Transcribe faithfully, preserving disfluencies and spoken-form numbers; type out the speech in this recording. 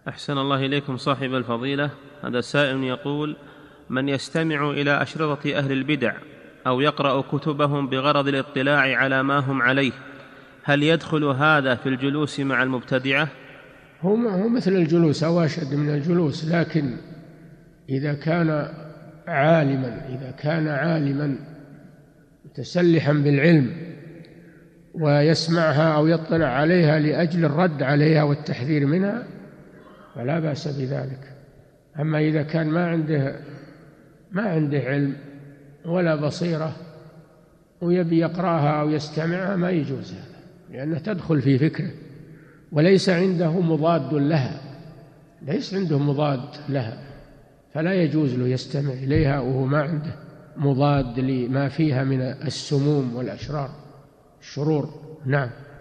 أحسن الله إليكم صاحب الفضيلة. هذا سائل يقول: من يستمع إلى أشرطة أهل البدع أو يقرأ كتبهم بغرض الاطلاع على ما هم عليه، هل يدخل هذا في الجلوس مع المبتدعة؟ هو مثل الجلوس أو أشد من الجلوس، لكن إذا كان عالما إذا كان عالما متسلحا بالعلم ويسمعها أو يطلع عليها لأجل الرد عليها والتحذير منها فلا بأس بذلك. أما إذا كان ما عنده ما عنده علم ولا بصيرة ويبي يقرأها أو يستمعها ما يجوز هذا، لأنه تدخل في فكره وليس عنده مضاد لها ليس عنده مضاد لها فلا يجوز له يستمع إليها وهو ما عنده مضاد لما فيها من السموم والأشرار الشرور. نعم.